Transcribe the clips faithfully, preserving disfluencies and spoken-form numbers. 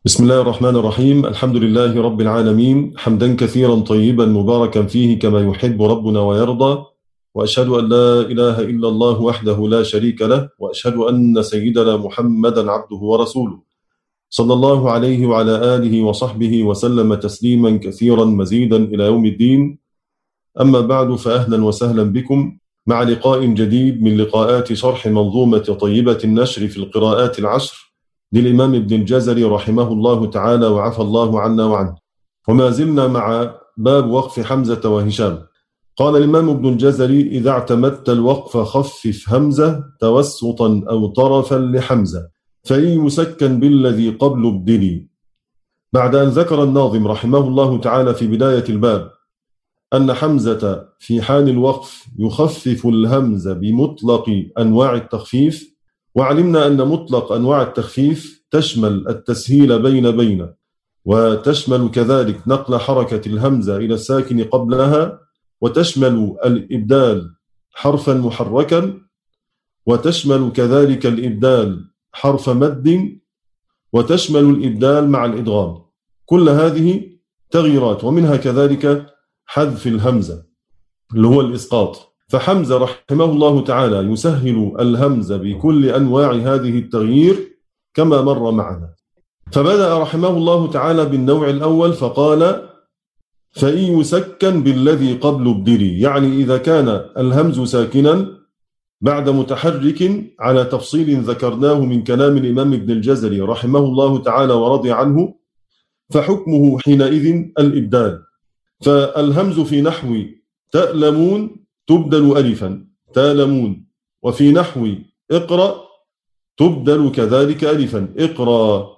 بسم الله الرحمن الرحيم. الحمد لله رب العالمين، حمدا كثيرا طيبا مباركا فيه كما يحب ربنا ويرضى، وأشهد أن لا إله إلا الله وحده لا شريك له، وأشهد أن سيدنا محمدا عبده ورسوله صلى الله عليه وعلى آله وصحبه وسلم تسليما كثيرا مزيدا إلى يوم الدين. أما بعد، فأهلا وسهلا بكم مع لقاء جديد من لقاءات شرح منظومة طيبة النشر في القراءات العشر للإمام ابن الجزري رحمه الله تعالى وعفى الله عنا وعنه. وما زلنا مع باب وقف حمزة وهشام. قال الإمام ابن الجزري: إذا اعتمدت الوقف خفف همزة توسطا أو طرفا لحمزة، فإن يسكن بالذي قبل ابدلي. بعد أن ذكر الناظم رحمه الله تعالى في بداية الباب أن حمزة في حال الوقف يخفف الهمزة بمطلق أنواع التخفيف، وعلمنا أن مطلق أنواع التخفيف تشمل التسهيل بين بين، وتشمل كذلك نقل حركة الهمزة إلى الساكن قبلها، وتشمل الإبدال حرفا محركا، وتشمل كذلك الإبدال حرف مد، وتشمل الإبدال مع الإدغام. كل هذه تغييرات، ومنها كذلك حذف الهمزة اللي هو الإسقاط. فحمزة رحمه الله تعالى يسهل الهمزة بكل أنواع هذه التغيير كما مر معنا. فبدأ رحمه الله تعالى بالنوع الأول فقال: فإن يسكن بالذي قبل ابدلي، يعني إذا كان الهمز ساكنا بعد متحرك على تفصيل ذكرناه من كلام الإمام ابن الجزري رحمه الله تعالى ورضي عنه، فحكمه حينئذ الإبدال. فالهمز في نحو تألمون تبدل ألفا، تالمون، وفي نحو اقرأ تبدل كذلك ألفا، اقرأ.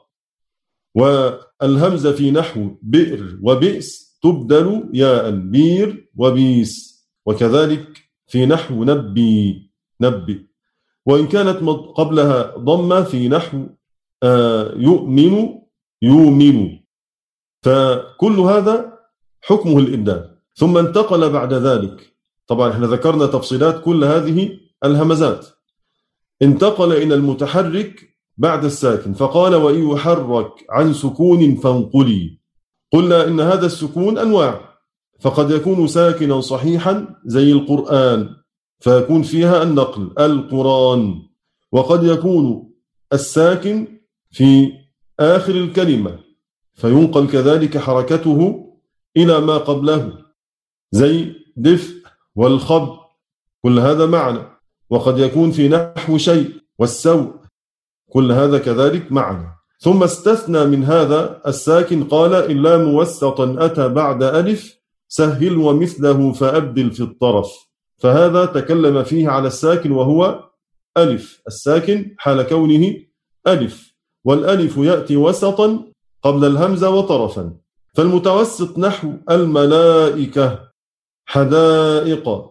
والهمزة في نحو بئر وبئس تبدل ياء، بير وبيس، وكذلك في نحو نبي، نبي، وإن كانت قبلها ضمة في نحو يؤمن، يؤمن. فكل هذا حكمه الإبدال. ثم انتقل بعد ذلك، طبعا احنا ذكرنا تفصيلات كل هذه الهمزات، انتقل إلى المتحرك بعد الساكن فقال: وإن يحرك عن سكون فانقلي. قلنا إن هذا السكون أنواع، فقد يكون ساكنا صحيحا زي القرآن فيكون فيها النقل القرآن، وقد يكون الساكن في آخر الكلمة فينقل كذلك حركته إلى ما قبله زي دفء والخب، كل هذا معنى. وقد يكون في نحو شيء والسوء، كل هذا كذلك معنى. ثم استثنى من هذا الساكن قال: إلا موسطا أتى بعد ألف سهل ومثله فأبدل في الطرف. فهذا تكلم فيه على الساكن وهو ألف، الساكن حال كونه ألف، والألف يأتي وسطا قبل الهمزة وطرفا. فالمتوسط نحو الملائكة، حدائق،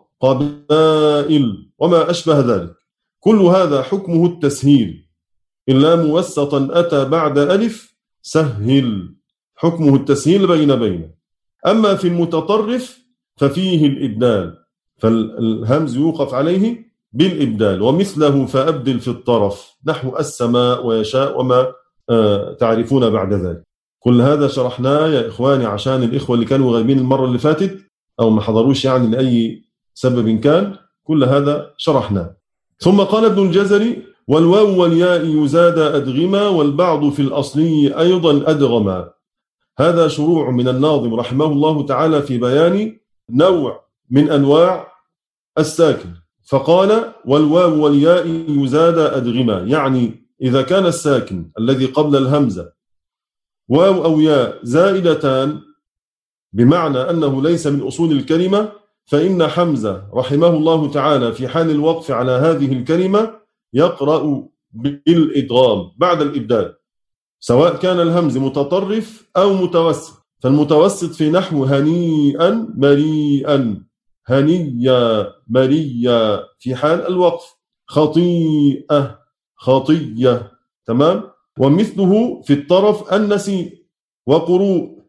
قبائل، وما أشبه ذلك، كل هذا حكمه التسهيل. إلا موسطا أتى بعد ألف سهل، حكمه التسهيل بين بين. أما في المتطرف ففيه الإبدال، فالهمز يوقف عليه بالإبدال، ومثله فأبدل في الطرف نحو السماء ويشاء وما آه تعرفون بعد ذلك. كل هذا شرحناه يا إخواني عشان الإخوة اللي كانوا غايبين المرة اللي فاتت أو ما حضروش يعني لأي سبب كان، كل هذا شرحناه. ثم قال ابن الجزري: والواو والياء يزاد أدغما والبعض في الأصلي أيضا أدغما. هذا شروع من الناظم رحمه الله تعالى في بيان نوع من أنواع الساكن، فقال: والواو والياء يزاد أدغما، يعني إذا كان الساكن الذي قبل الهمزة واو أو ياء زائدتان بمعنى أنه ليس من أصول الكلمة، فإن حمزة رحمه الله تعالى في حال الوقف على هذه الكلمة يقرأ بالإدغام بعد الإبدال، سواء كان الهمز متطرف أو متوسط. فالمتوسط في نحو هنيئا مريئا، هنيا مريا في حال الوقف، خطيئة خطية، تمام. ومثله في الطرف النسي وقروء،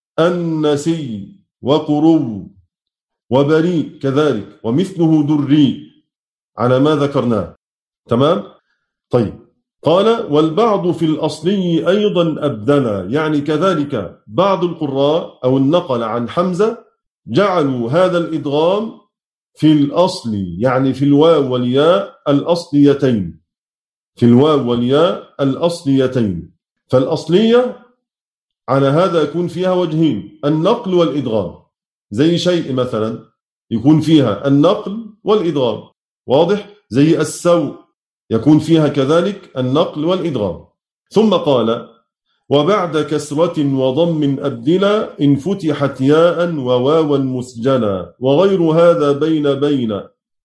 النسي وقرو، وبريء كذلك، ومثله دري على ما ذكرناه، تمام. طيب، قال والبعض في الأصلي أيضا أبدلا، يعني كذلك بعض القراء أو النقل عن حمزة جعلوا هذا الإدغام في الأصل، يعني في الواو والياء الأصليتين، في الواو والياء الأصليتين. فالأصلية على هذا يكون فيها وجهين، النقل والإدغام، زي شيء مثلا يكون فيها النقل والإدغام، واضح؟ زي السوء يكون فيها كذلك النقل والإدغام. ثم قال وبعد كسرة وضم أبدلا إن فتحت ياء وواوا مسجلا وغير هذا بين بين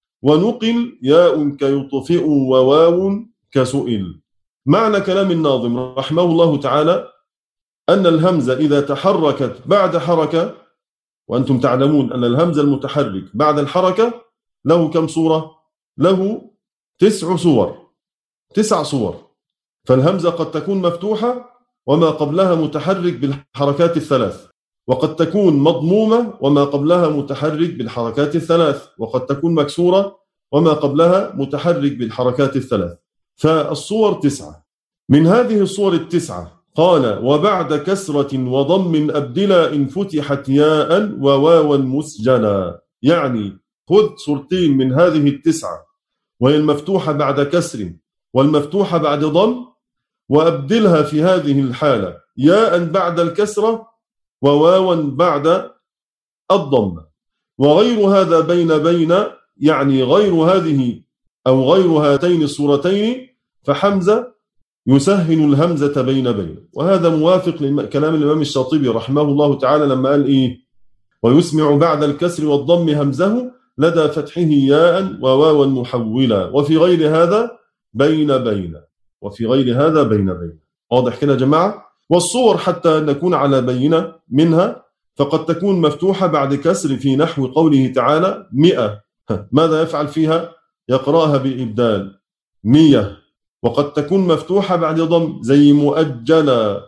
ونقل ياء كيطفئ وواو كسئل. معنى كلام الناظم رحمه الله تعالى أن الهمزة إذا تحركت بعد حركة، وأنتم تعلمون أن الهمزة المتحرك بعد الحركة له كم صورة؟ له تسع صور، تسع صور. فالهمزة قد تكون مفتوحة وما قبلها متحرك بالحركات الثلاث، وقد تكون مضمومة وما قبلها متحرك بالحركات الثلاث، وقد تكون مكسورة وما قبلها متحرك بالحركات الثلاث. فالصور تسعة. من هذه الصور التسعة قال وبعد كسرة وضم أبدلا إن فتحت ياء وواوا مسجلا، يعني خذ صورتين من هذه التسعة وهي المفتوحة بعد كسر والمفتوحة بعد ضم، وأبدلها في هذه الحالة ياء بعد الكسرة وواوا بعد الضم. وغير هذا بين بين، يعني غير هذه أو غير هاتين الصورتين فحمزة يسهل الهمزة بين بين. وهذا موافق لكلام الإمام الشاطبي رحمه الله تعالى لما قال إيه ويسمع بعد الكسر والضم همزه لدى فتحه ياء وواوا محولا وفي غير هذا بين بين، وفي غير هذا بين بين. واضح كده يا جماعة؟ والصور حتى نكون على بينة منها فقد تكون مفتوحة بعد كسر في نحو قوله تعالى مئة، ماذا يفعل فيها؟ يقرأها بإبدال مية. وقد تكون مفتوحة بعد ضم زي مؤجلة،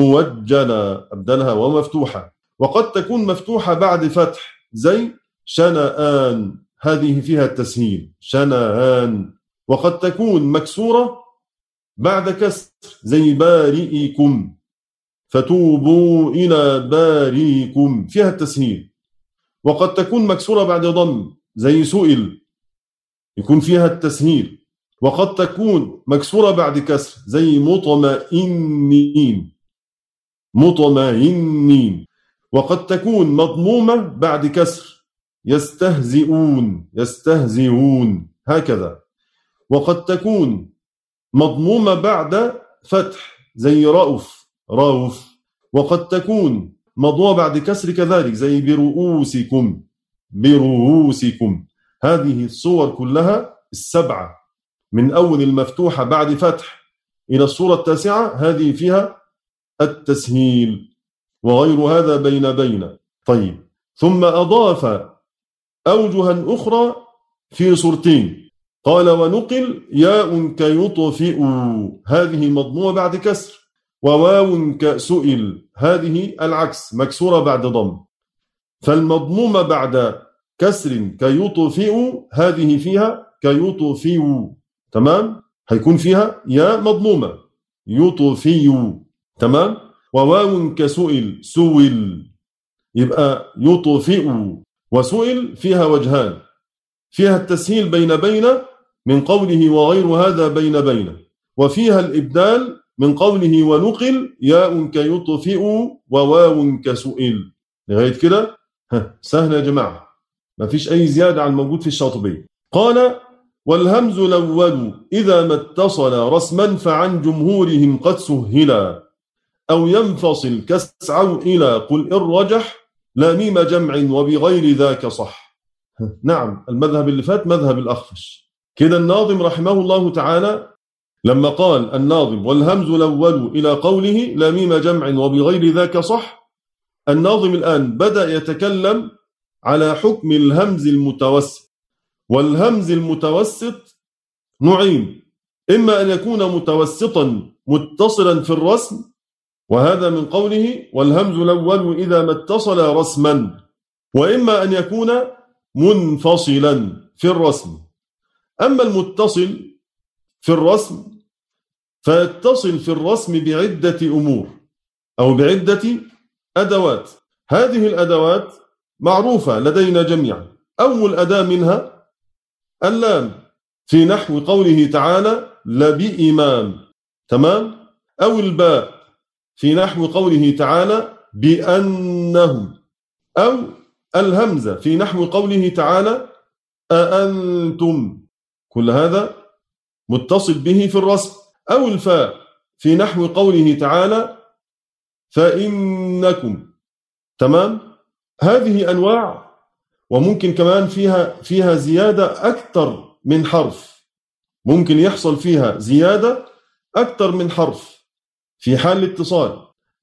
موجلة أبدلها ومفتوحة. وقد تكون مفتوحة بعد فتح زي شنآن، هذه فيها التسهيل شنآن. وقد تكون مكسورة بعد كسر زي بارئكم، فتوبوا إلى بارئكم، فيها التسهيل. وقد تكون مكسورة بعد ضم زي سئل، يكون فيها التسهيل. وقد تكون مكسورة بعد كسر زي مطمئنين، مطمئنين. وقد تكون مضمومة بعد كسر يستهزئون، يستهزئون، هكذا. وقد تكون مضمومة بعد فتح زي رؤوف، رؤوف. وقد تكون مضمومة بعد كسر كذلك زي برؤوسكم، برؤوسكم. هذه الصور كلها السبعة من أول المفتوحة بعد فتح إلى الصورة التاسعة هذه فيها التسهيل. وغير هذا بين بين. طيب، ثم أضاف أوجها أخرى في صورتين. قال ونقل ياء كيطفئ، هذه مضمومة بعد كسر، وواو كسئل، هذه العكس مكسورة بعد ضم. فالمضمومة بعد كسر كيطفئ هذه فيها كيطفئ، تمام؟ هيكون فيها ياء مضمومة يطفئ، تمام؟ وواو كسئل سئل، يبقى يطفئ وسئل فيها وجهان، فيها التسهيل بين بين من قوله وغير هذا بين بين، وفيها الإبدال من قوله ونقل ياء كيطفئ وواو كسئل. لغاية كده سهل يا جماعة، ما فيش أي زيادة عن الموجود في الشاطبي. قال والهمز الأول إذا ما اتصل رسما فعن جمهورهم قد سهلا أو ينفصل كسعوا إلى قل إن رجح لا ميم جمع وبغير ذاك صح. نعم، المذهب اللي فات مذهب الأخفش. كده الناظم رحمه الله تعالى لما قال الناظم والهمز الأول إلى قوله لا ميم جمع وبغير ذاك صح، الناظم الآن بدأ يتكلم على حكم الهمز المتوسط. والهمز المتوسط نوعين، إما أن يكون متوسطا متصلا في الرسم، وهذا من قوله والهمز الأول إذا ما اتصل رسما، وإما أن يكون منفصلا في الرسم. أما المتصل في الرسم فيتصل في الرسم بعدة أمور أو بعدة أدوات. هذه الأدوات معروفة لدينا جميعا. أول أداة منها اللام في نحو قوله تعالى لبإمام، تمام؟ أو الباء في نحو قوله تعالى بأنهم، أو الهمزة في نحو قوله تعالى أأنتم، كل هذا متصل به في الرسم. أو الفاء في نحو قوله تعالى فإنكم، تمام؟ هذه أنواع، وممكن كمان فيها فيها زيادة أكثر من حرف، ممكن يحصل فيها زيادة أكثر من حرف في حال الاتصال،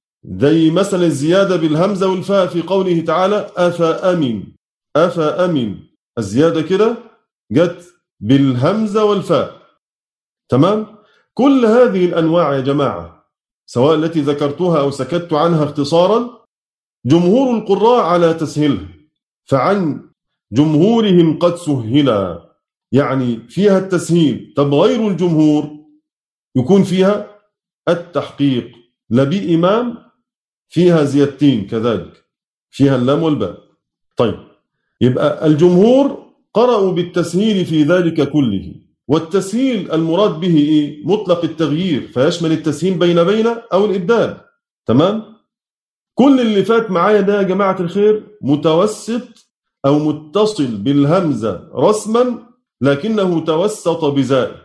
زي مثلا الزيادة بالهمزة والفاء في قوله تعالى أفأمن، أفأمن الزيادة كده جت بالهمزة والفاء، تمام؟ كل هذه الأنواع يا جماعة سواء التي ذكرتها أو سكت عنها اختصارا، جمهور القراء على تسهيلها، فعن جمهورهم قد سهلا، يعني فيها التسهيل. طب غير الجمهور يكون فيها التحقيق. لبي إمام فيها زيادتين كذلك، فيها اللام والباء. طيب، يبقى الجمهور قرأوا بالتسهيل في ذلك كله. والتسهيل المراد به إيه؟ مطلق التغيير، فيشمل التسهيل بين بين أو الإبدال، تمام؟ كل اللي فات معايا ده يا جماعة الخير متوسط أو متصل بالهمزة رسما لكنه توسط بزائد.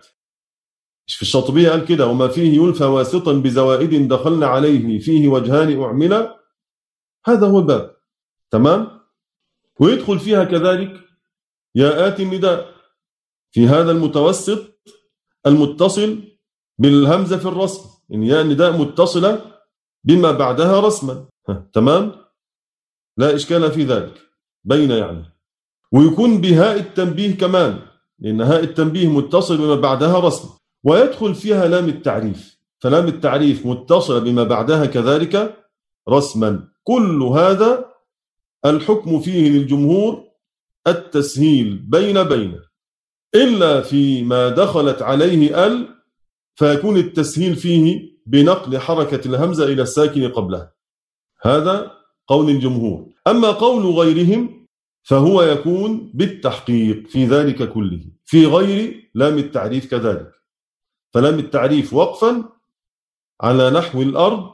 في الشاطبية قال كده وما فيه يلفى واسطا بزوائد دخلنا عليه فيه وجهان أعملا، هذا هو الباب، تمام؟ ويدخل فيها كذلك ياءات النداء في هذا المتوسط المتصل بالهمزة في الرسم، إن ياء النداء متصلة بما بعدها رسما، تمام؟ لا إشكال في ذلك بين يعني. ويكون بهاء التنبيه كمان، لأن هاء التنبيه متصل بما بعدها رسم. ويدخل فيها لام التعريف، فلام التعريف متصلة بما بعدها كذلك رسما. كل هذا الحكم فيه للجمهور التسهيل بين بين، إلا فيما دخلت عليه ال فيكون التسهيل فيه بنقل حركة الهمزة إلى الساكن قبلها. هذا قول الجمهور. أما قول غيرهم فهو يكون بالتحقيق في ذلك كله، في غير لام التعريف كذلك. فلام التعريف وقفا على نحو الأرض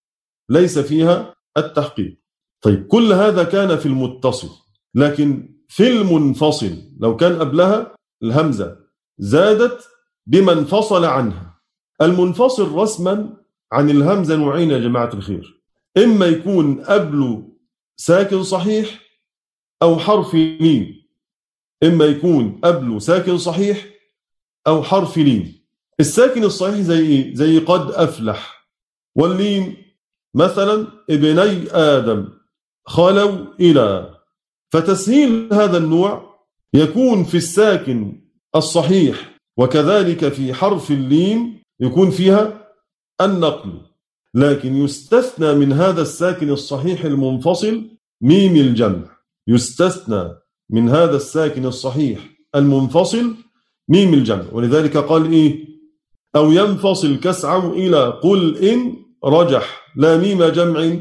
ليس فيها التحقيق. طيب، كل هذا كان في المتصل، لكن في المنفصل لو كان قبلها الهمزة زادت بما انفصل عنها. المنفصل رسما عن الهمزة نوعين يا جماعة الخير، إما يكون قبله ساكن صحيح أو حرف لين، إما يكون قبله ساكن صحيح أو حرف لين. الساكن الصحيح زي إيه؟ زي قد أفلح. واللين مثلا ابني آدم خلوا إلى. فتسهيل هذا النوع يكون في الساكن الصحيح، وكذلك في حرف اللين يكون فيها النقل. لكن يستثنى من هذا الساكن الصحيح المنفصل ميم الجمع، يستثنى من هذا الساكن الصحيح المنفصل ميم الجمع. ولذلك قال إيه؟ أو ينفصل كسعوا إلى قل إن رجح لا ميم جمع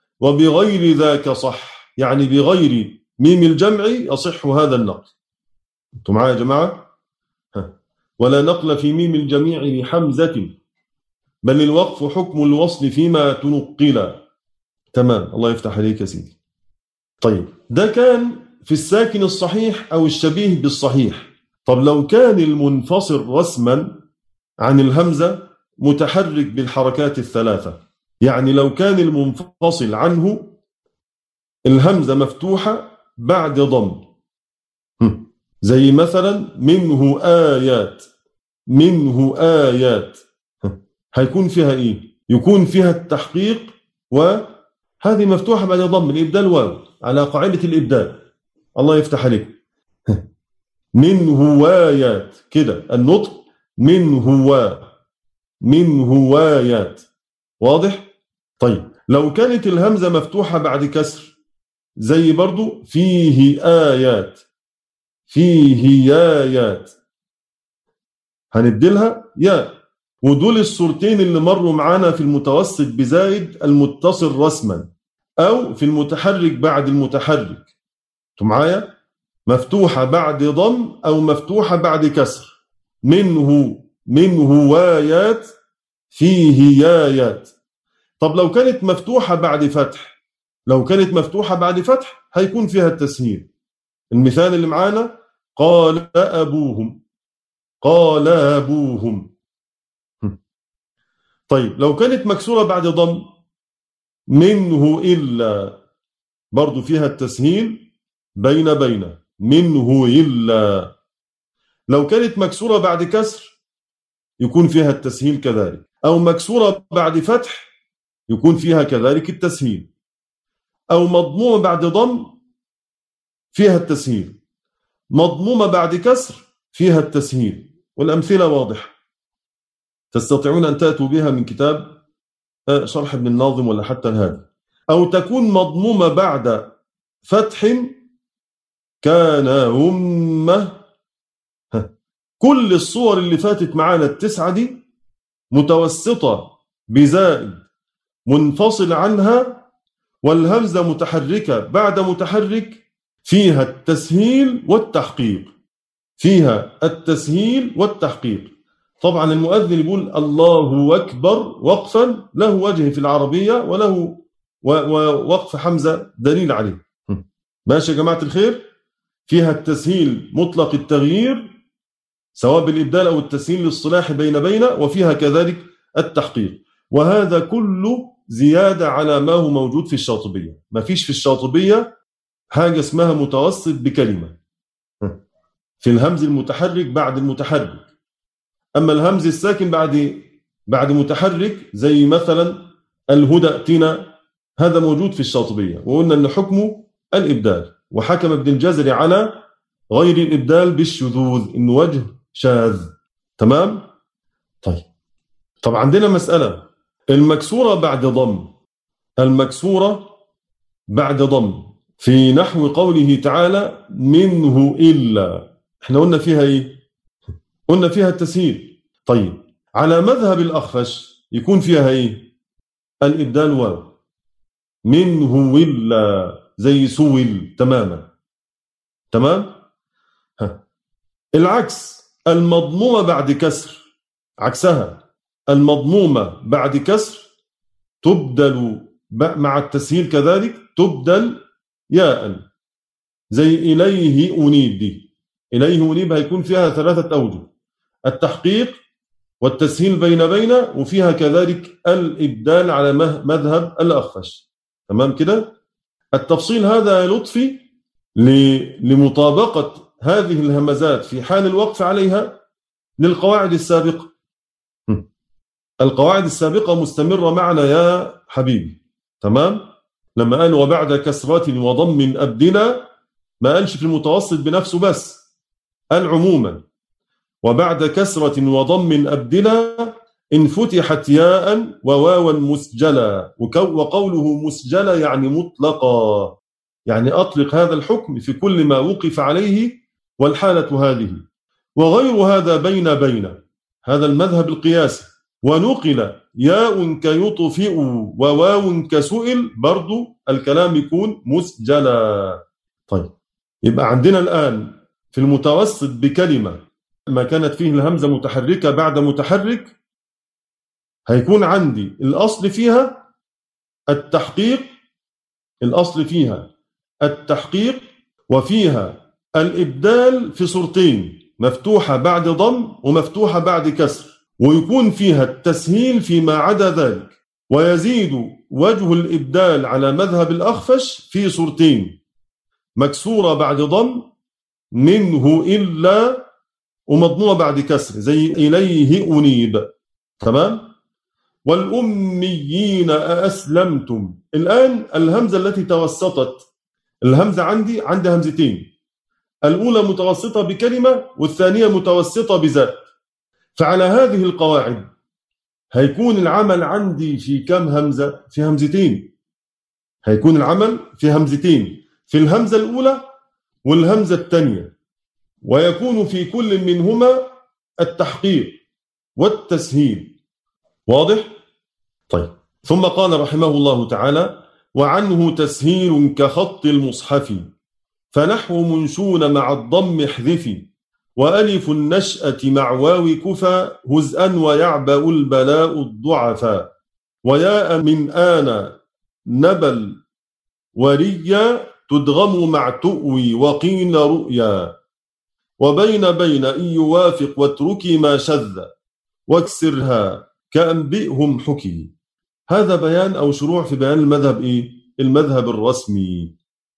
وبغير ذاك صح، يعني بغير ميم الجمع يصح هذا النقل. أنتم معايا يا جماعة؟ ها. ولا نقل في ميم الجميع لحمزة بل الوقف حكم الوصل فيما تنقل. تمام، الله يفتح عليك يا سيدي. طيب، ده كان في الساكن الصحيح أو الشبيه بالصحيح. طب لو كان المنفصل رسما عن الهمزة متحرك بالحركات الثلاثة، يعني لو كان المنفصل عنه الهمزة مفتوحة بعد ضم، زي مثلا منه آيات، منه آيات، هيكون فيها إيه؟ يكون فيها التحقيق، وهذه مفتوحة بعد ضم الإبدال واو على قاعدة الإبدال. الله يفتح عليك. منه وايات كده النطق، منه وا، منه وايات، واضح؟ طيب، لو كانت الهمزة مفتوحة بعد كسر زي برضو فيه آيات، فيه يايات، هنبدلها يا، ودول الصورتين اللي مروا معانا في المتوسط بزائد المتصل رسما، أو في المتحرك بعد المتحرك. انتوا معايا؟ مفتوحة بعد ضم أو مفتوحة بعد كسر. منه منه وايات فيه يايات. طب لو كانت مفتوحة بعد فتح، لو كانت مفتوحة بعد فتح هيكون فيها التسهيل. المثال اللي معانا قال أبوهم، قال أبوهم. طيب لو كانت مكسورة بعد ضم، منه إلا، برضو فيها التسهيل بين بين، منه إلا. لو كانت مكسورة بعد كسر يكون فيها التسهيل كذلك، أو مكسورة بعد فتح يكون فيها كذلك التسهيل، أو مضمومة بعد ضم فيها التسهيل، مضمومة بعد كسر فيها التسهيل. والأمثلة واضحة تستطيعون أن تأتوا بها من كتاب شرح ابن الناظم ولا حتى الهادي. أو تكون مضمومة بعد فتح كان أمة. كل الصور اللي فاتت معانا التسعة دي متوسطة بزائد منفصل عنها والهمزة متحركة بعد متحرك، فيها التسهيل والتحقيق، فيها التسهيل والتحقيق. طبعا المؤذن يقول الله أكبر وقفا له وجه في العربية وله ووقف حمزة دليل عليه. ماشي يا جماعة الخير؟ فيها التسهيل مطلق التغيير سواء بالإبدال أو التسهيل الاصطلاحي بين بين، وفيها كذلك التحقيق. وهذا كله زيادة على ما هو موجود في الشاطبية. ما فيش في الشاطبية حاجة اسمها متوسط بكلمة في الهمز المتحرك بعد المتحرك. أما الهمز الساكن بعد بعد متحرك زي مثلا الهدى ائتنا، هذا موجود في الشاطبية، وقلنا أن حكمه الإبدال، وحكم ابن الجزري على غير الإبدال بالشذوذ، إنه وجه شاذ. تمام؟ طيب طب عندنا مسألة، المكسورة بعد ضم، المكسورة بعد ضم في نحو قوله تعالى منه إلا، احنا قلنا فيها ايه؟ قلنا فيها التسهيل. طيب على مذهب الأخفش يكون فيها ايه؟ الإبدال واو، منه إلا زي سويل تماما. تمام؟ ها. العكس، المضمومة بعد كسر، عكسها المضمومة بعد كسر تبدل مع التسهيل كذلك، تبدل ياء زي إليه أنيب. دي إليه أنيب هيكون فيها ثلاثة أوجه، التحقيق والتسهيل بين بين، وفيها كذلك الإبدال على مذهب الأخفش. تمام كده؟ التفصيل هذا يا لطفي لمطابقة هذه الهمزات في حال الوقف عليها للقواعد السابقة. القواعد السابقة مستمرة معنا يا حبيبي. تمام؟ لما قال وبعد كسرات وضم أبدنا، ما قالش في المتوسط بنفسه بس، قال عموما وبعد كسرة وضم أبدنا إن فتحت ياء وواوا مسجلا. وقوله مسجلا يعني مطلقا، يعني أطلق هذا الحكم في كل ما وقف عليه، والحالة هذه. وغير هذا بين بين، هذا المذهب القياسي. ونقل ياء كيطفئ وواو كسئل، برضو الكلام يكون مسجلا. طيب يبقى عندنا الآن في المتوسط بكلمة ما كانت فيه الهمزة متحركة بعد متحرك، هيكون عندي الأصل فيها التحقيق، الأصل فيها التحقيق، وفيها الإبدال في صورتين، مفتوحة بعد ضم ومفتوحة بعد كسر، ويكون فيها التسهيل فيما عدا ذلك. ويزيد وجه الإبدال على مذهب الأخفش في صورتين، مكسورة بعد ضم منه إلا، ومضمومة بعد كسر زي إليه أنيب. تمام؟ والأميين أأسلمتم. الآن الهمزة التي توسطت، الهمزة عندي عندي همزتين، الأولى متوسطة بكلمة والثانية متوسطة بزاء. فعلى هذه القواعد هيكون العمل عندي في كم همزة؟ في همزتين. هيكون العمل في همزتين، في الهمزة الأولى والهمزة الثانية، ويكون في كل منهما التحقيق والتسهيل. واضح؟ طيب. ثم قال رحمه الله تعالى: وعنه تسهيل كخط المصحف، فنحو منشون مع الضم احذفي، وألف النشأة مع واو كفى، هزءا ويعبأ البلاء الضعفا، وياء من آن نبل وريا، تدغم مع تؤوي وقيل رؤيا، وبين بين إن يوافق واتركي ما شذ، واكسرها كأنبئهم حكي. هذا بيان أو شروع في بيان المذهب إيه؟ المذهب الرسمي.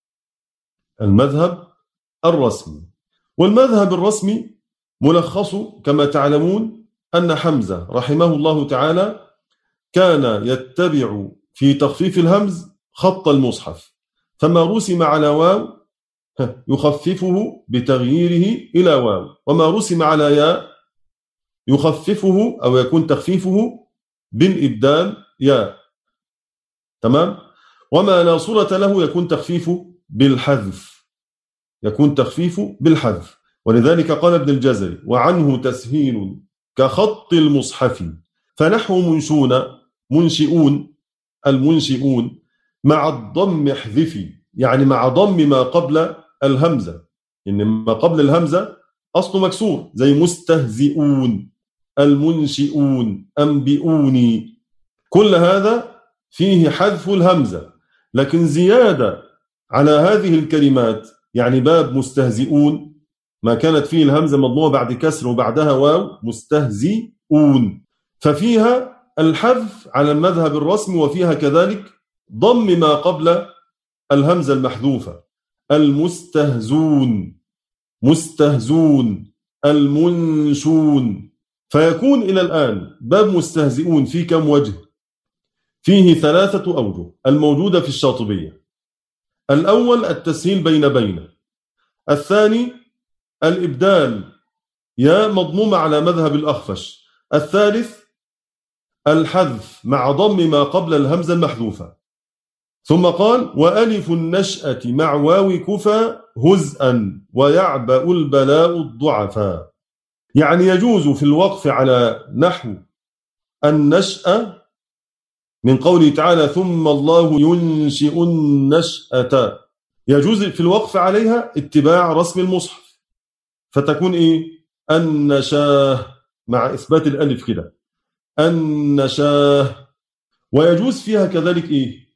المذهب الرسمي. والمذهب الرسمي ملخص كما تعلمون أن حمزة رحمه الله تعالى كان يتبع في تخفيف الهمز خط المصحف، فما رسم على واو يخففه بتغييره إلى واو، وما رسم على ياء يخففه أو يكون تخفيفه بالإبدال ياء. تمام؟ وما لا صورة له يكون تخفيفه بالحذف، يكون تخفيفه بالحذف. ولذلك قال ابن الجزري: وعنه تسهيل كخط المصحف، فنحو منشون منشئون المنشئون مع الضم احذفي، يعني مع ضم ما قبل الهمزة، إن ما قبل الهمزة أصله مكسور، زي مستهزئون، المنشئون، أنبئوني، كل هذا فيه حذف الهمزة. لكن زيادة على هذه الكلمات، يعني باب مستهزئون ما كانت فيه الهمزة مضمومة بعد كسر وبعدها واو، مستهزئون، ففيها الحذف على المذهب الرسمي، وفيها كذلك ضم ما قبل الهمزة المحذوفة، المستهزون، مستهزون، المنشون. فيكون إلى الآن باب مستهزئون في كم وجه؟ فيه ثلاثة أوجه الموجودة في الشاطبية. الأول التسهيل بين بين، الثاني الإبدال يا مضمومة على مذهب الأخفش، الثالث الحذف مع ضم ما قبل الهمزة المحذوفة. ثم قال: وألف النشأة مع واو كفى، هزءا ويعبأ البلاء الضعفا. يعني يجوز في الوقف على نحو النشأة من قوله تعالى: ثم الله ينشئ النشأة، يجوز في الوقف عليها اتباع رسم المصحف، فتكون إيه؟ النشاه مع إثبات الألف كده، النشاه. ويجوز فيها كذلك إيه؟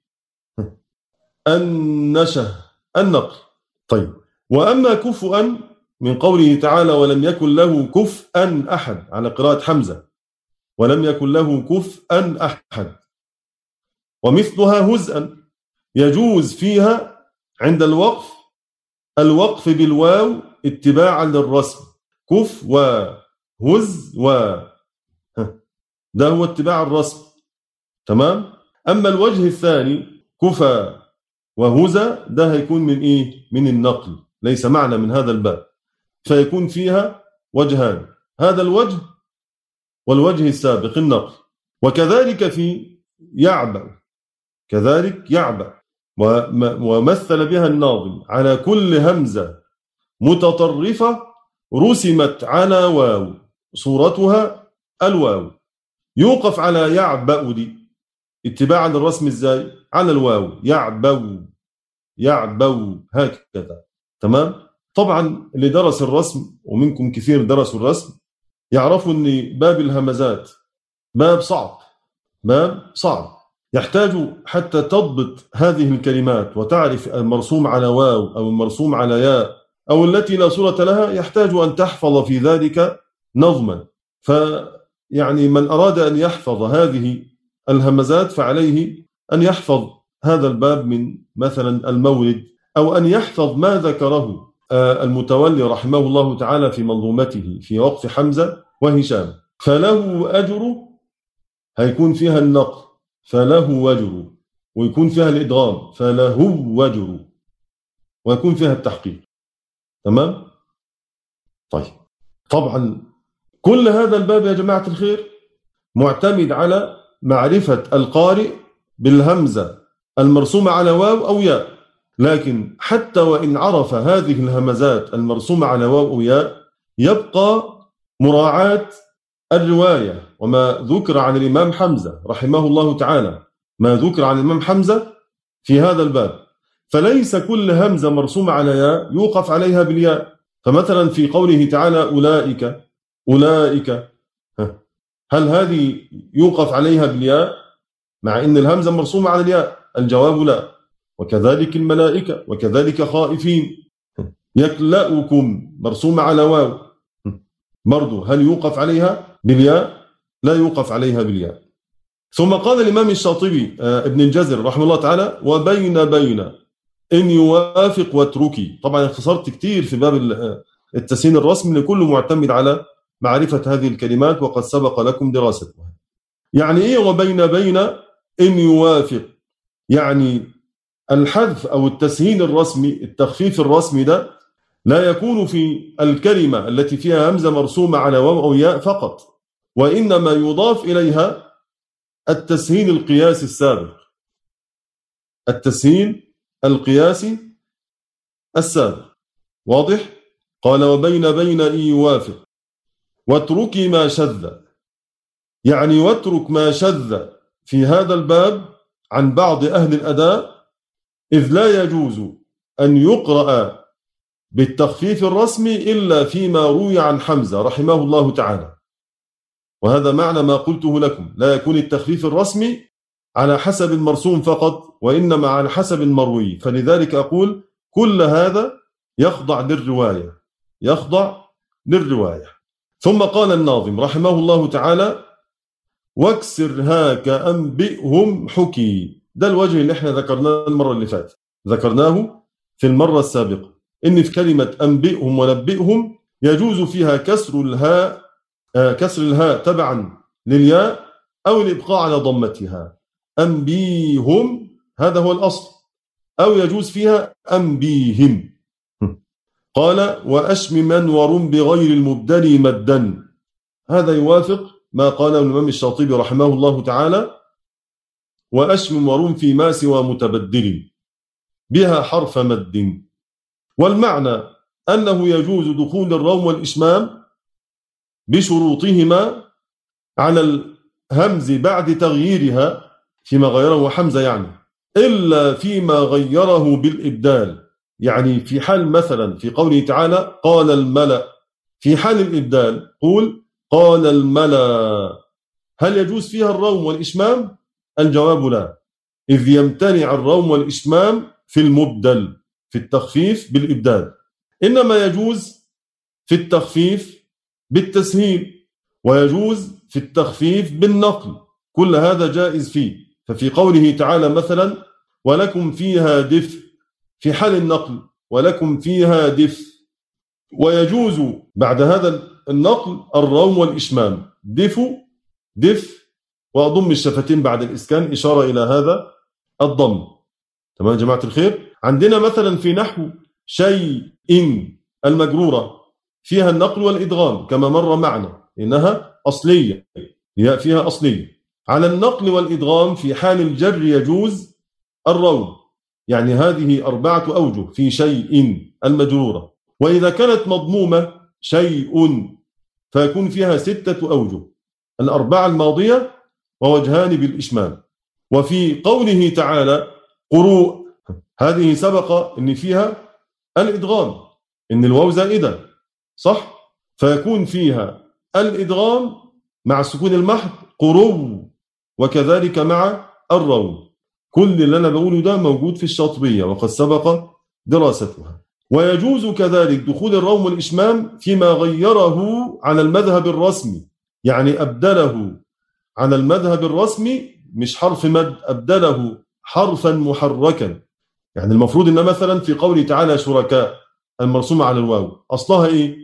النشه، النقل. طيب. وأما كفؤا من قوله تعالى: ولم يكن له كفءا أحد، على قراءة حمزة، ولم يكن له كفءا أحد، ومثلها هزءا، يجوز فيها عند الوقف الوقف بالواو اتباعا للرسم، كف وهز و ده هو اتباع الرسم. تمام. أما الوجه الثاني كفى وهزى، ده هيكون من إيه؟ من النقل، ليس معنى من هذا الباب، فيكون فيها وجهان، هذا الوجه والوجه السابق النقل. وكذلك في يعبأ، كذلك يعبأ، ومثل بها الناظم على كل همزة متطرفة رسمت على واو، صورتها الواو، يوقف على يعبأ دي اتباعا للرسم ازاي؟ على الواو، يعبو، يعبو، هكذا. تمام. طبعا اللي درس الرسم ومنكم كثير درسوا الرسم يعرفوا ان باب الهمزات باب صعب، باب صعب، يحتاج حتى تضبط هذه الكلمات وتعرف المرسوم على واو أو المرسوم على ياء أو التي لا صورة لها، يحتاج أن تحفظ في ذلك نظما. فيعني من أراد أن يحفظ هذه الهمزات فعليه أن يحفظ هذا الباب من مثلا المولد، أو أن يحفظ ما ذكره المتولي رحمه الله تعالى في منظومته في وقف حمزة وهشام. فله أجر، هيكون فيها النقل، فله وجر، ويكون فيها الإدغام، فله وجر، ويكون فيها التحقيق. تمام؟ طيب. طبعا كل هذا الباب يا جماعة الخير معتمد على معرفة القارئ بالهمزة المرسومة على واو أو ياء. لكن حتى وإن عرف هذه الهمزات المرسومة على واو أو ياء، يبقى مراعاة الرواية وما ذكر عن الإمام حمزة رحمه الله تعالى، ما ذكر عن الإمام حمزة في هذا الباب، فليس كل همزة مرسومة على ياء يوقف عليها بالياء. فمثلا في قوله تعالى أولئك أولئك، هل هذه يوقف عليها بالياء مع أن الهمزة مرسومة على الياء؟ الجواب لا. وكذلك الملائكة، وكذلك خائفين. يكلأكم مرسومة على واو، برضو هل يوقف عليها بالياء؟ لا يوقف عليها بالياء. ثم قال الإمام الشاطبي ابن الجزر رحمه الله تعالى وبين بين إن يوافق واتركي. طبعا اختصرت كتير في باب التسهيل الرسمي لكله معتمد على معرفة هذه الكلمات وقد سبق لكم دراستها. يعني إيه وبين بين إن يوافق؟ يعني الحذف أو التسهيل الرسمي، التخفيف الرسمي ده لا يكون في الكلمة التي فيها همزة مرسومة على واو أو ياء فقط، وإنما يضاف إليها التسهيل القياسي السابق، التسهيل القياسي السابق. واضح؟ قال وبين بين إن يوافق واتركي ما شذ، يعني واترك ما شذ في هذا الباب عن بعض أهل الأداء، إذ لا يجوز أن يقرأ بالتخفيف الرسمي إلا فيما روي عن حمزة رحمه الله تعالى. وهذا معنى ما قلته لكم، لا يكون التخفيف الرسمي على حسب المرسوم فقط، وإنما على حسب المروي. فلذلك أقول كل هذا يخضع للرواية، يخضع للرواية. ثم قال الناظم رحمه الله تعالى واكسر هاك أنبئهم حكي. ده الوجه اللي احنا ذكرناه المرة اللي فاتت، ذكرناه في المرة السابقة، إن في كلمة أنبئهم ونبئهم يجوز فيها كسر الهاء، آه كسر الهاء تبعا للياء أو الإبقاء على ضمتها. أنبيهم هذا هو الأصل، أو يجوز فيها أنبيهم. قال وأشم من ورم بغير المبدل مدا، هذا يوافق ما قاله الإمام الشاطبي رحمه الله تعالى وأشم ورم فيما سوى متبدل بها حرف مد. والمعنى أنه يجوز دخول الروم والإشمام بشروطهما على الهمز بعد تغييرها فيما غيره حمزة، يعني إلا فيما غيره بالإبدال. يعني في حال مثلا في قوله تعالى قال الملأ، في حال الإبدال قول قال الملأ، هل يجوز فيها الروم والإشمام؟ الجواب لا، إذ يمتنع الروم والإشمام في المبدل في التخفيف بالإبدال، إنما يجوز في التخفيف بالتسهيل، ويجوز في التخفيف بالنقل، كل هذا جائز فيه. ففي قوله تعالى مثلا ولكم فيها دفء في حال النقل ولكم فيها دفء، ويجوز بعد هذا النقل الروم والإشمام دفء دفء، وأضم الشفتين بعد الإسكان إشارة إلى هذا الضم. تمام يا جماعة الخير؟ عندنا مثلا في نحو شيء المجرورة فيها النقل والإدغام كما مر معنا، إنها أصلية، هي فيها أصلية. على النقل والإدغام في حال الجر يجوز الروم، يعني هذه أربعة أوجه في شيء المجرورة. وإذا كانت مضمومة شيء فيكون فيها ستة أوجه، الأربعة الماضية ووجهان بالإشمام. وفي قوله تعالى قروء، هذه سبق إن فيها الإدغام، إن الواو زائدة صح، فيكون فيها الإدغام مع السكون المحض قرو، وكذلك مع الروم. كل اللي أنا بقوله ده موجود في الشاطبية وقد سبق دراستها. ويجوز كذلك دخول الروم والإشمام فيما غيره على المذهب الرسمي، يعني أبدله على المذهب الرسمي مش حرف مد، أبدله حرفا محركا. يعني المفروض إن مثلا في قوله تعالى شركاء المرسومة على الواو أصلها إيه؟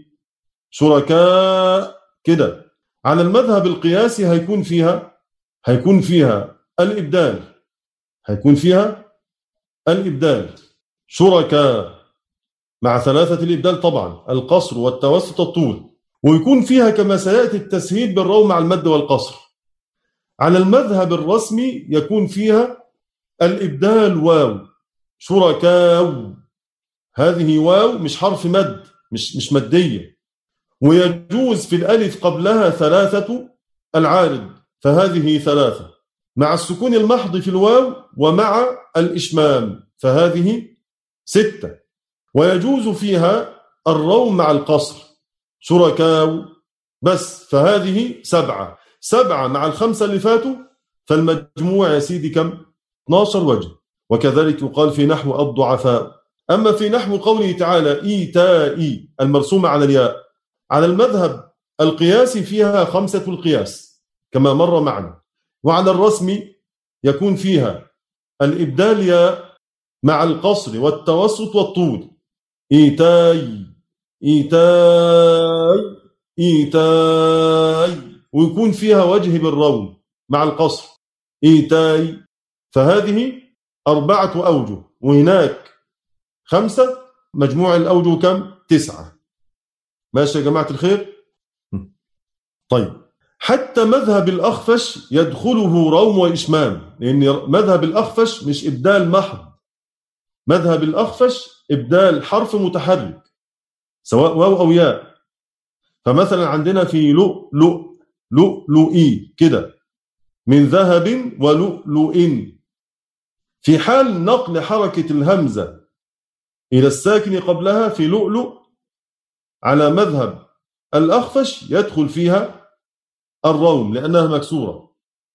شركاء كده. على المذهب القياسي هيكون فيها هيكون فيها الإبدال، هيكون فيها الإبدال شركاء مع ثلاثة الإبدال طبعا، القصر والتوسط الطول، ويكون فيها كما سيأتي التسهيل بالروم مع المد والقصر. على المذهب الرسمي يكون فيها الإبدال واو شركاء، هذه واو مش حرف مد، مش مش مادية، ويجوز في الألف قبلها ثلاثة العارض، فهذه ثلاثة، مع السكون المحض في الواو ومع الإشمام فهذه ستة، ويجوز فيها الروم مع القصر شركاء بس فهذه سبعة. سبعة مع الخمسة اللي فاتوا فالمجموع يا سيدي كم؟ اثني عشر وجه. وكذلك يقال في نحو الضعفاء. أما في نحو قوله تعالى إيتائي المرسومة على الياء، على المذهب القياسي فيها خمسة القياس كما مر معنا، وعلى الرسم يكون فيها الإبدال ياء مع القصر والتوسط والطول. إيتاي إيتاي إيتاي، ويكون فيها وجه بالروم مع القصر إيتاي، فهذه أربعة أوجه، وهناك خمسة، مجموع الأوجه كم؟ تسعة. ماشي يا جماعة الخير؟ طيب، حتى مذهب الأخفش يدخله روم وإشمام، لأن مذهب الأخفش مش إبدال محض، مذهب الأخفش إبدال حرف متحرك سواء واو أو ياء. فمثلا عندنا في لؤلؤ لؤلؤي كده، من ذهب ولؤلؤ، في حال نقل حركة الهمزة إلى الساكن قبلها في لؤلؤ على مذهب الأخفش يدخل فيها الروم لأنها مكسورة.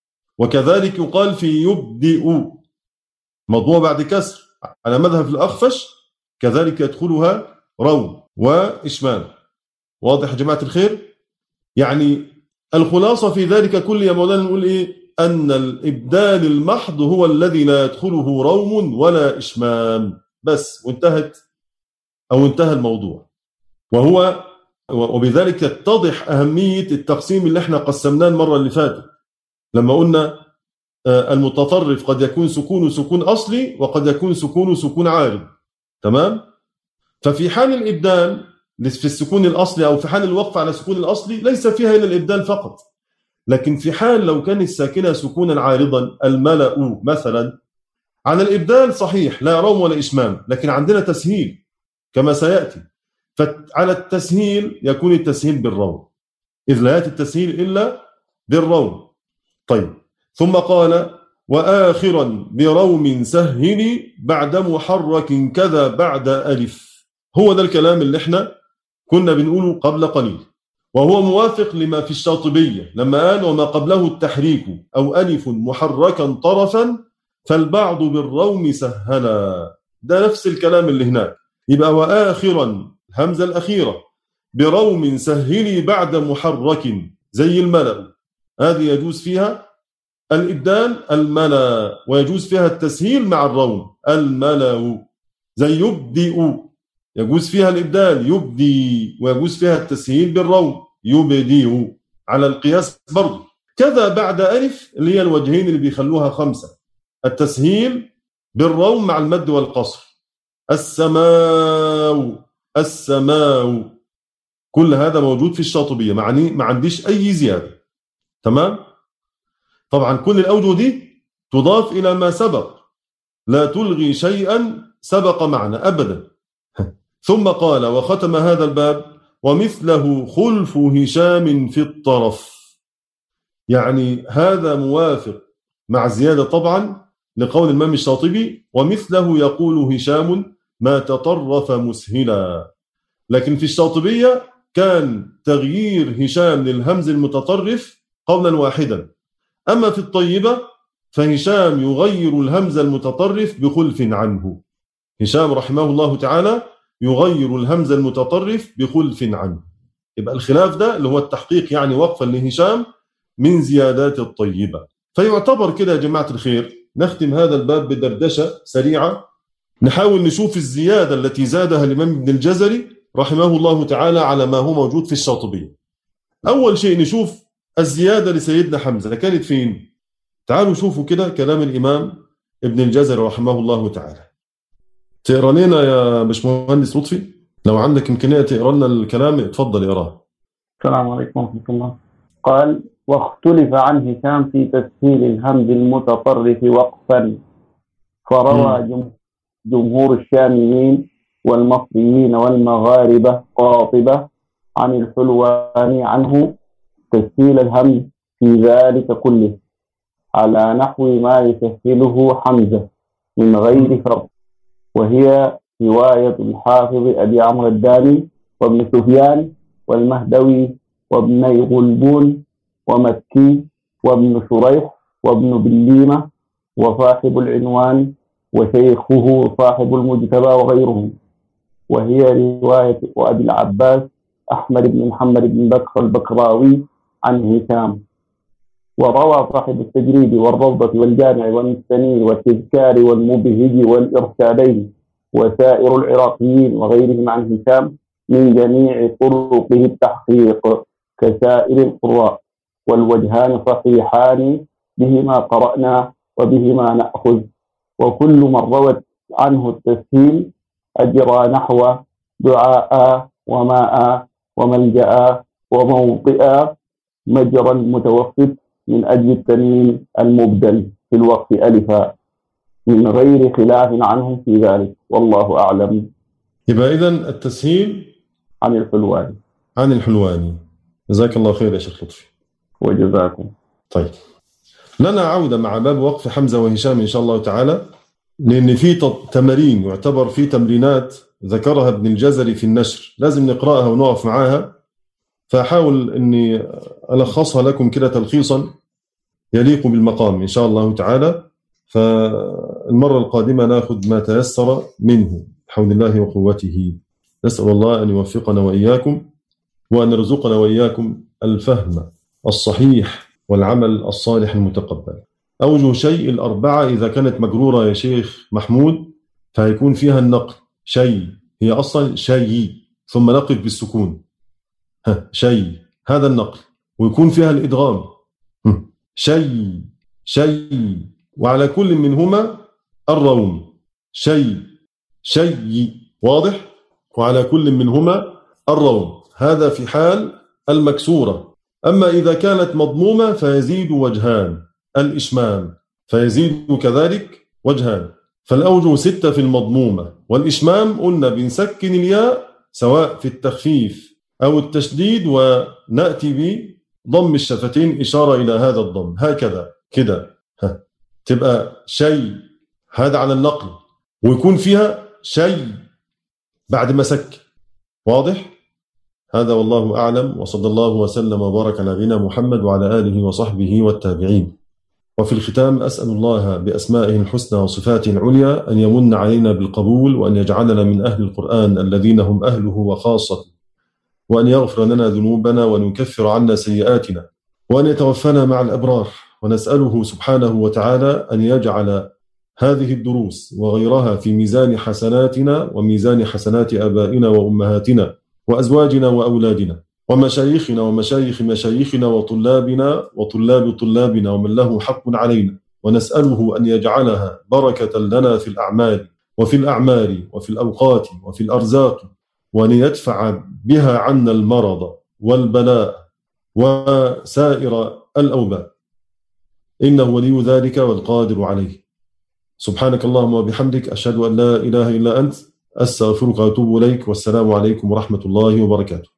وكذلك يقال في يبدئ مضمومة بعد كسر على مذهب الأخفش، كذلك يدخلها روم وإشمام. واضح يا جماعة الخير؟ يعني الخلاصة في ذلك كل يا مولانا نقول إيه؟ أن الإبدال المحض هو الذي لا يدخله روم ولا إشمام بس، وانتهت أو انتهى الموضوع. وهو وبذلك تتضح أهمية التقسيم اللي احنا قسمناه المرة اللي فاتت لما قلنا المتطرف قد يكون سكون سكون أصلي وقد يكون سكون سكون عارض. تمام؟ ففي حال الإبدال في السكون الأصلي أو في حال الوقف على السكون الأصلي ليس فيها إلا الإبدال فقط، لكن في حال لو كان الساكنة سكونا عارضا الملأ مثلا، على الإبدال صحيح لا روم ولا إشمام، لكن عندنا تسهيل كما سيأتي، فعلى التسهيل يكون التسهيل بالروم، إذ لا يأتي التسهيل إلا بالروم. طيب، ثم قال وآخرا بروم سهل بعد محرك كذا بعد ألف. هو ده الكلام اللي احنا كنا بنقوله قبل قليل، وهو موافق لما في الشاطبية لما قال وما قبله التحريك أو ألف محركا طرفا فالبعض بالروم سهلا. ده نفس الكلام اللي هناك. يبقى وآخرا همزة الأخيرة بروم سهلي بعد محرك زي الملأ، هذه يجوز فيها الإبدال الملأ، ويجوز فيها التسهيل مع الروم الملأ. زي يبدئ يجوز فيها الإبدال يبدي، ويجوز فيها التسهيل بالروم يبدئ على القياس برضه. كذا بعد ألف اللي هي الوجهين اللي بيخلوها خمسة، التسهيل بالروم مع المد والقصر. السماء السماء، كل هذا موجود في الشاطبية، معني ما عنديش أي زيادة. تمام؟ طبعا كل الأوجه دي تضاف إلى ما سبق، لا تلغي شيئا سبق معنا أبدا. ثم قال وختم هذا الباب ومثله خلف هشام في الطرف، يعني هذا موافق مع زيادة طبعا لقول الإمام الشاطبي ومثله يقول هشام ما تطرف مسهلا، لكن في الشاطبية كان تغيير هشام للهمز المتطرف قولا واحدا. أما في الطيبة فهشام يغير الهمز المتطرف بخلف عنه، هشام رحمه الله تعالى يغير الهمز المتطرف بخلف عنه. يبقى الخلاف ده اللي هو التحقيق يعني وقفا لهشام من زيادات الطيبة. فيعتبر كده يا جماعة الخير نختم هذا الباب بدردشة سريعة، نحاول نشوف الزيادة التي زادها الإمام ابن الجزري رحمه الله تعالى على ما هو موجود في الشاطبية. أول شيء نشوف الزيادة لسيدنا حمزة كانت فين. تعالوا شوفوا كده كلام الإمام ابن الجزري رحمه الله تعالى. تقرأ لنا يا باشمهندس لطفي لو عندك إمكانية تقرأ لنا الكلام، اتفضل اقراه. السلام عليكم ورحمة الله. قال واختلف عن هشام في تسهيل الهمز المتطرف وقفا، فروى جمهور الشاميين والمصريين والمغاربة قاطبة عن الحلواني عنه تسهيل الهمز في ذلك كله على نحو ما يسهله حمزة من غير فرق، وهي رواية الحافظ أبي عمرو الداني وابن سفيان والمهدوي وابن غلبون ومكي وابن شريح وابن بليمة وصاحب العنوان وشيخه صاحب المجتبى وغيرهم، وهي رواية أبي العباس أحمد بن محمد بن بكر البكراوي عن هشام. وروى صاحب التجريد والروضة والجامع والمستنير والتذكار والمبهج والإرشادين وسائر العراقيين وغيرهم عن هشام من جميع طرقه التحقيق كسائر القراء، والوجهان صحيحان بهما قرأنا وبهما نأخذ، وكل من روت عنه التسهيل أجرى نحو دعاء وماء وملجأ وموطئ مجرى المتوسط من أجل التنوين المبدل في الوقف ألفا من غير خلاف عنهم في ذلك، والله أعلم. يبقى إذن التسهيل عن الحلواني عن الحلواني. جزاك الله خير يا شيخ لطفي. وجزاكم. طيب، لنا عودة مع باب وقف حمزة وهشام إن شاء الله تعالى، لأن في تمارين يعتبر في تمرينات ذكرها ابن الجزري في النشر لازم نقرأها ونقف معاها، فأحاول أني ألخصها لكم كده تلخيصا يليق بالمقام إن شاء الله تعالى. فالمرة القادمة نأخذ ما تيسر منه بحول الله وقوته. نسأل الله أن يوفقنا وإياكم وأن يرزقنا وإياكم الفهم الصحيح والعمل الصالح المتقبل. أوجه شيء الأربعة إذا كانت مجرورة يا شيخ محمود فهيكون فيها النقل شيء، هي أصلا شيء ثم نقف بالسكون ها شيء، هذا النقل، ويكون فيها الإدغام شيء شيء، وعلى كل منهما الروم شيء شيء، واضح؟ وعلى كل منهما الروم، هذا في حال المكسورة. أما إذا كانت مضمومة فيزيد وجهان، الإشمام فيزيد كذلك وجهان، فالأوجه ستة في المضمومة، والإشمام قلنا بنسكن الياء سواء في التخفيف أو التشديد ونأتي بضم الشفتين إشارة إلى هذا الضم هكذا كده، تبقى شيء هذا على النقل، ويكون فيها شيء بعد ما سك، واضح؟ هذا والله أعلم، وصلى الله وسلم وبارك على نبينا محمد وعلى آله وصحبه والتابعين. وفي الختام أسأل الله بأسمائه الحسنى وصفاته العليا أن يمن علينا بالقبول، وأن يجعلنا من أهل القرآن الذين هم أهله وخاصة، وأن يغفر لنا ذنوبنا وأن يكفر عنا سيئاتنا، وأن يتوفنا مع الأبرار. ونسأله سبحانه وتعالى أن يجعل هذه الدروس وغيرها في ميزان حسناتنا وميزان حسنات آبائنا وأمهاتنا وأزواجنا وأولادنا ومشايخنا ومشايخ مشايخنا وطلابنا وطلاب طلابنا ومن له حق علينا. ونسأله أن يجعلها بركة لنا في الأعمال وفي الأعمار وفي الأوقات وفي الأرزاق، وأن يدفع بها عنا المرض والبلاء وسائر الأوباء، إنه ولي ذلك والقادر عليه. سبحانك اللهم وبحمدك، أشهد أن لا إله إلا أنت، أستغفرك وأتوب إليك، والسلام عليكم ورحمة الله وبركاته.